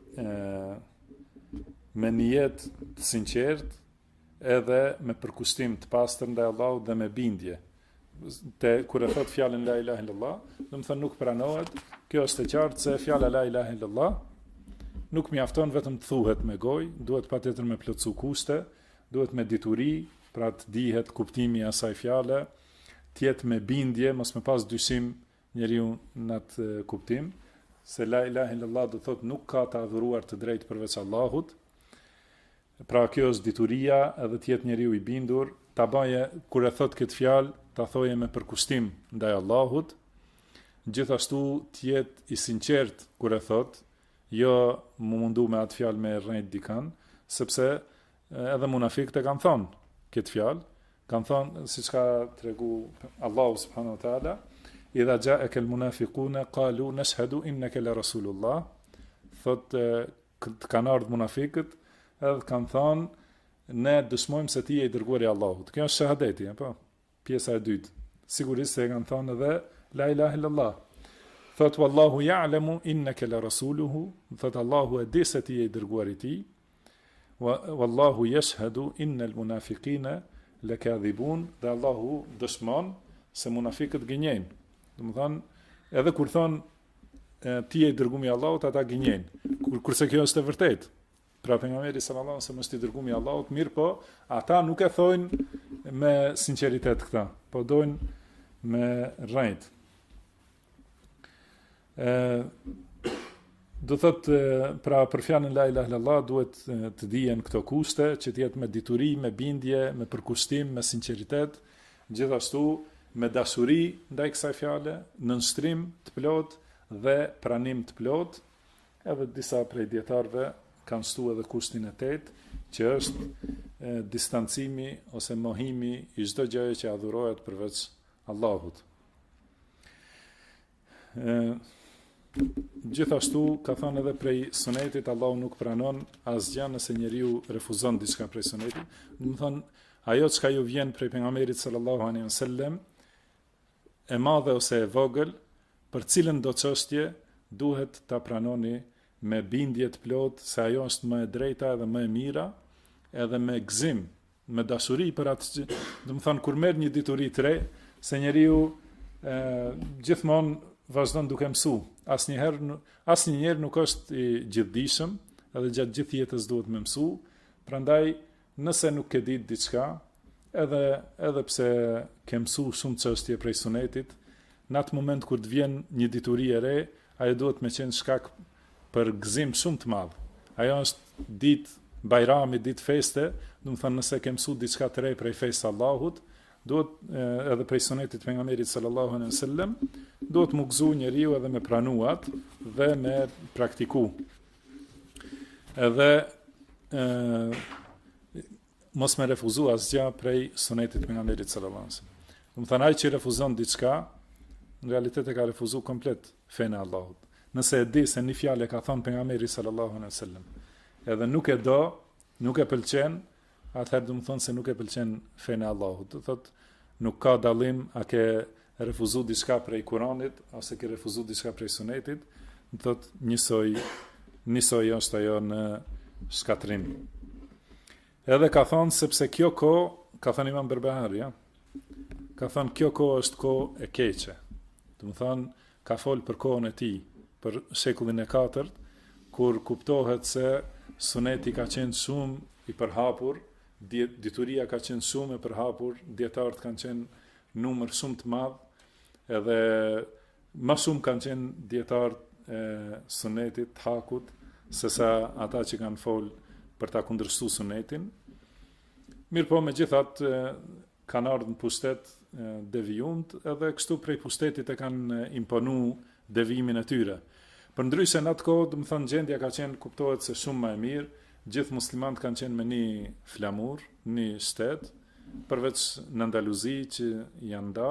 me nijet të sinqert, edhe me përkushtim të pastër ndaj Allahut dhe me bindje. Kur e thot fjalën la ilaha illallah, do të thënë nuk pranohet. Kjo është e qartë se fjala la ilaha illallah nuk mjafton vetëm të thuhet me gojë, duhet patjetër me plotësu kushte, duhet me dituri, pra të dihet kuptimi i asaj fjale, të jetë me bindje, mos me pas dyshim njeriu në atë kuptim, se la ilaha illallah do thot nuk ka të adhuruar të drejtë përveç Allahut. Pra kjo është dituria, edhe të jetë njeriu i bindur, ta baje kur e thot këtë fjalë, ta thoje me përkushtim ndaj Allahut, gjithashtu të jetë i sinqert kur e thot, jo më mundu me atë fjalë me rrejt dikan, sepse edhe munafikët e kanë thonë këtë fjalë, kanë thonë, siç ka tregu Allahu subhanahu wa taala, idha ja'aka al-munafiquna qalu nashhadu innaka la rasulullah, thot kanë ardhur munafikët, edhe kanë thonë, ne dëshmojmë se ti je i dërguari i Allahut. Kjo është shahadeti, apo pjesa e dytë. Sigurisht se e kanë thonë edhe la ilaha illallah. Thot wallahu ya'lamu innaka la rasuluhu, thot Allahu e di se ti je i dërguari i tij. Wallahu yashhadu innal munafiqina lakadhibun, dhe Allahu dëshmon se munafiqët gënjejnë. Do të thonë, edhe kur thonë ti je i dërguari i Allahut, ata gënjejnë. Kurse kjo është e vërtetë. Pra pejgamberi sallallahu alajhi wasallam është i dërguari i Allahut, mirë po, ata nuk e thojnë me sinqeritet këtë, po dojnë me rrejt. Do thot, pra për fjalën la ilaha illallah duhet të dihen këto kushte, që të jetë me dituri, me bindje, me përkushtim, me sinqeritet, gjithashtu me dashuri ndaj kësaj fjale, nënshtrim të plot dhe pranim të plot. Edhe disa prej dietarëve kanë shtu edhe kushtin e 8, që është distancimi ose mohimi i çdo gjëje që adhurohet përveç Allahut. Gjithashtu ka thënë edhe prej sunetit, Allahu nuk pranon asgjë nëse njeriu refuzon diçka prej sunetit. Do të thonë, ajo çka ju vjen prej pejgamberit sallallahu alaihi wasallam, e madhe ose e vogël, për cilën do çështje duhet ta pranoni me bindje të plot se ajo është më e drejta edhe më e mira, edhe me gëzim, me dashuri për atë. Do të thonë, kur merr një dituri të re, se njeriu gjithmonë vazhdon duke mësu. Asnjëherë nuk është i gjithdijshëm, edhe gjatë gjithë jetës duhet me mësu. Prandaj, nëse nuk e di diçka, edhe pse ke mësu shumë çështje prej sunetit, në atë moment kur të vjen një dituri e re, ajo duhet me qenë shkak për gëzim shumë të madh. Ajo është ditë bajrami, ditë feste, do të thonë nëse ke mësu diçka të re prej fesë Allahut, duhet edhe prej sunetit pejgamberit sallallahu alaihi wasallam, duhet mu gëzu njeriu edhe me pranuat dhe me praktiku. Edhe mos me refuzu asgjë prej sunetit pejgamberit sallallahu alaihi wasallam. Do të thonë ai që refuzon diçka, në realitet e ka refuzu komplet fenë e Allahut. Nëse e di se një fjalë ka thënë pejgamberi sallallahu alaihi wasallam, edhe nuk e do, nuk e pëlqen, atëherë do të thonë se nuk e pëlqen fenë e Allahut. Do thotë nuk ka dallim a ke refuzu diçka prej Kuranit ose ke refuzu diçka prej sunetit, do thotë njësoj është ajo në shkatrim. Edhe ka thonë sepse kjo kohë, ka thënë Imam Berbahari, ja? Ka thënë kjo kohë është kohë e keqe. Do të thonë ka folë për kohën e tij, për shekullin e 4, kur kuptohet se suneti ka qenë shumë i përhapur, dituria ka qenë shumë e përhapur, dietarët kanë qenë numër shumë të madh, edhe më shumë kanë qenë dietarët e sunetit, të hakut, sesa ata që kanë folë për ta kundërshtuar sunetin. Mirë po, megjithatë kanë ardhur në pushtet devijumt, edhe kështu prej pushtetit e kanë imponu devijimin e tyre. Për ndryshe në atë kohë, do të thonë gjendja ka qenë, kuptohet se shumë më e mirë, gjithë muslimanët kanë qenë me një flamur, një shtet, përveç në Andaluzi që janë nda.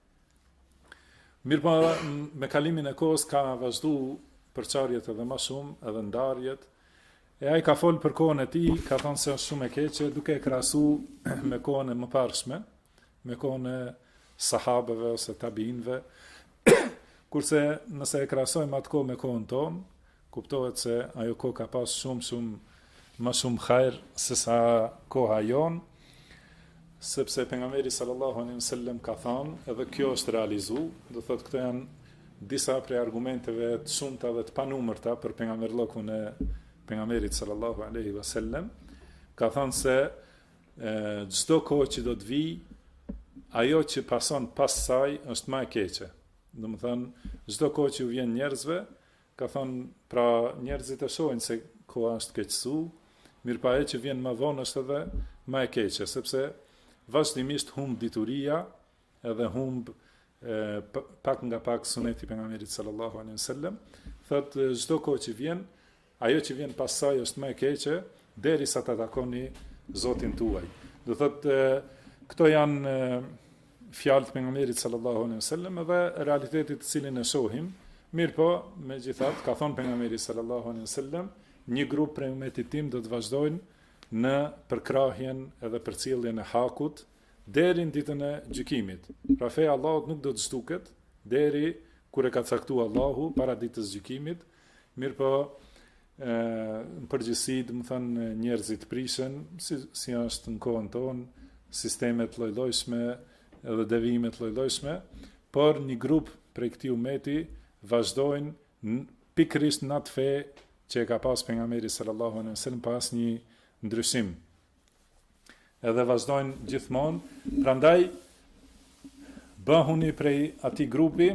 Mirë po, me kalimin e kohës ka vazhdu përçarjet edhe më shumë, edhe ndarjet, e ai ka folë për kohën e tij, ka thënë se është shumë e keqe, duke e krahasu me kohën e mëparshme, me kohën e sahabeve ose tabiinëve, kurse nëse e krahasojmë atë kohë me kohën tonë, kuptohet se ajo kohë ka pas shumë më shumë hajër se sa koha jonë, sepse pejgamberi sallallahu alaihi wasallam ka thënë, edhe kjo është realizu, do thotë këto janë disa prej argumenteve të shumta dhe të panumërta për pejgamberllokun e pejgamberit sallallahu alaihi wasallam, ka thënë se çdo kohë që do të vijë, ajo që pason pas saj është më e keqe. Do të thonë, çdo kohë që u vjen njerëzve, ka thonë, pra njerëzit e shohin se koha është keqësu, mirë pa e që vjen më vonë është edhe më e keqe, sepse vazhdimisht humb dituria, edhe humb pak nga pak suneti pejgamberit sallallahu alaihi wasallam, thotë çdo kohë që vjen, ajo që vjen pas saj është më e keqe, derisa ta takoni Zotin tuaj. Do thotë këto janë fjalët e pejgamberit sallallahu alaihi wasallam dhe realitetit të cilin e shohim. Mirë po, megjithatë, ka thonë pejgamberi sallallahu alaihi wasallam, një grup prej ummetit tim do të vazhdojnë në përkrahjen edhe përcjelljen e hakut deri në ditën e gjykimit. Pra feja e Allahut nuk do të zhduket deri kur e ka caktuar Allahu para ditës së gjykimit. Mirë po, në përgjithësi, do të thonë njerëzit prishen, si është në kohën tonë, sistemet lloj-llojshme edhe devijimet lloj-llojshme, por një grup prej këtij ummeti vazhdojnë pikërisht në atë fe që e ka pas pejgamberi sallallahu alaihi wasallam pas një ndryshim. Edhe vazhdojnë gjithmonë, prandaj bëhuni prej atij grupi,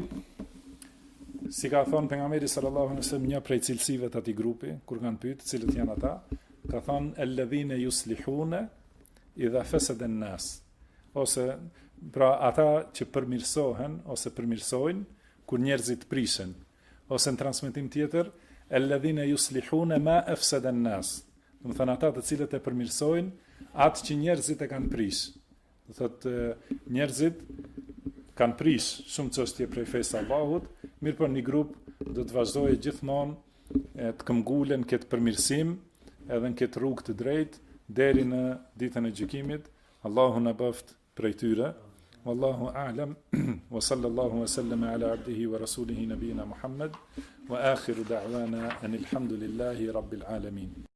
si ka thonë pejgamberi sallallahu alaihi wasallam, një prej cilësive të atij grupi, kur kanë pyetur cilët janë ata, ka thonë alladhina yuslihuna idha fasada an-nas, ose pra ata që përmirësohen ose përmirësojnë kur njerëzit prishen, ose në transmetim tjetër alladhina yuslihuna ma afsada an-nas, do të thonë ata të cilët e përmirësojnë atë që njerëzit e kanë prish. Do thotë njerëzit kanë prish shumë çështje prej fesë së Allahut, mirë por një grup do të vazhdojë gjithmonë të këmbgulen këtë përmirësim edhe në këtë rrugë të drejtë deri në ditën e gjykimit. Allahu na bëft prej tyre. Wallahu a'lam wa sallallahu wa sallama ala abdihi wa rasulihi nabiyina Muhammad wa akhiru da'wana anil hamdulillahi rabbil alamin.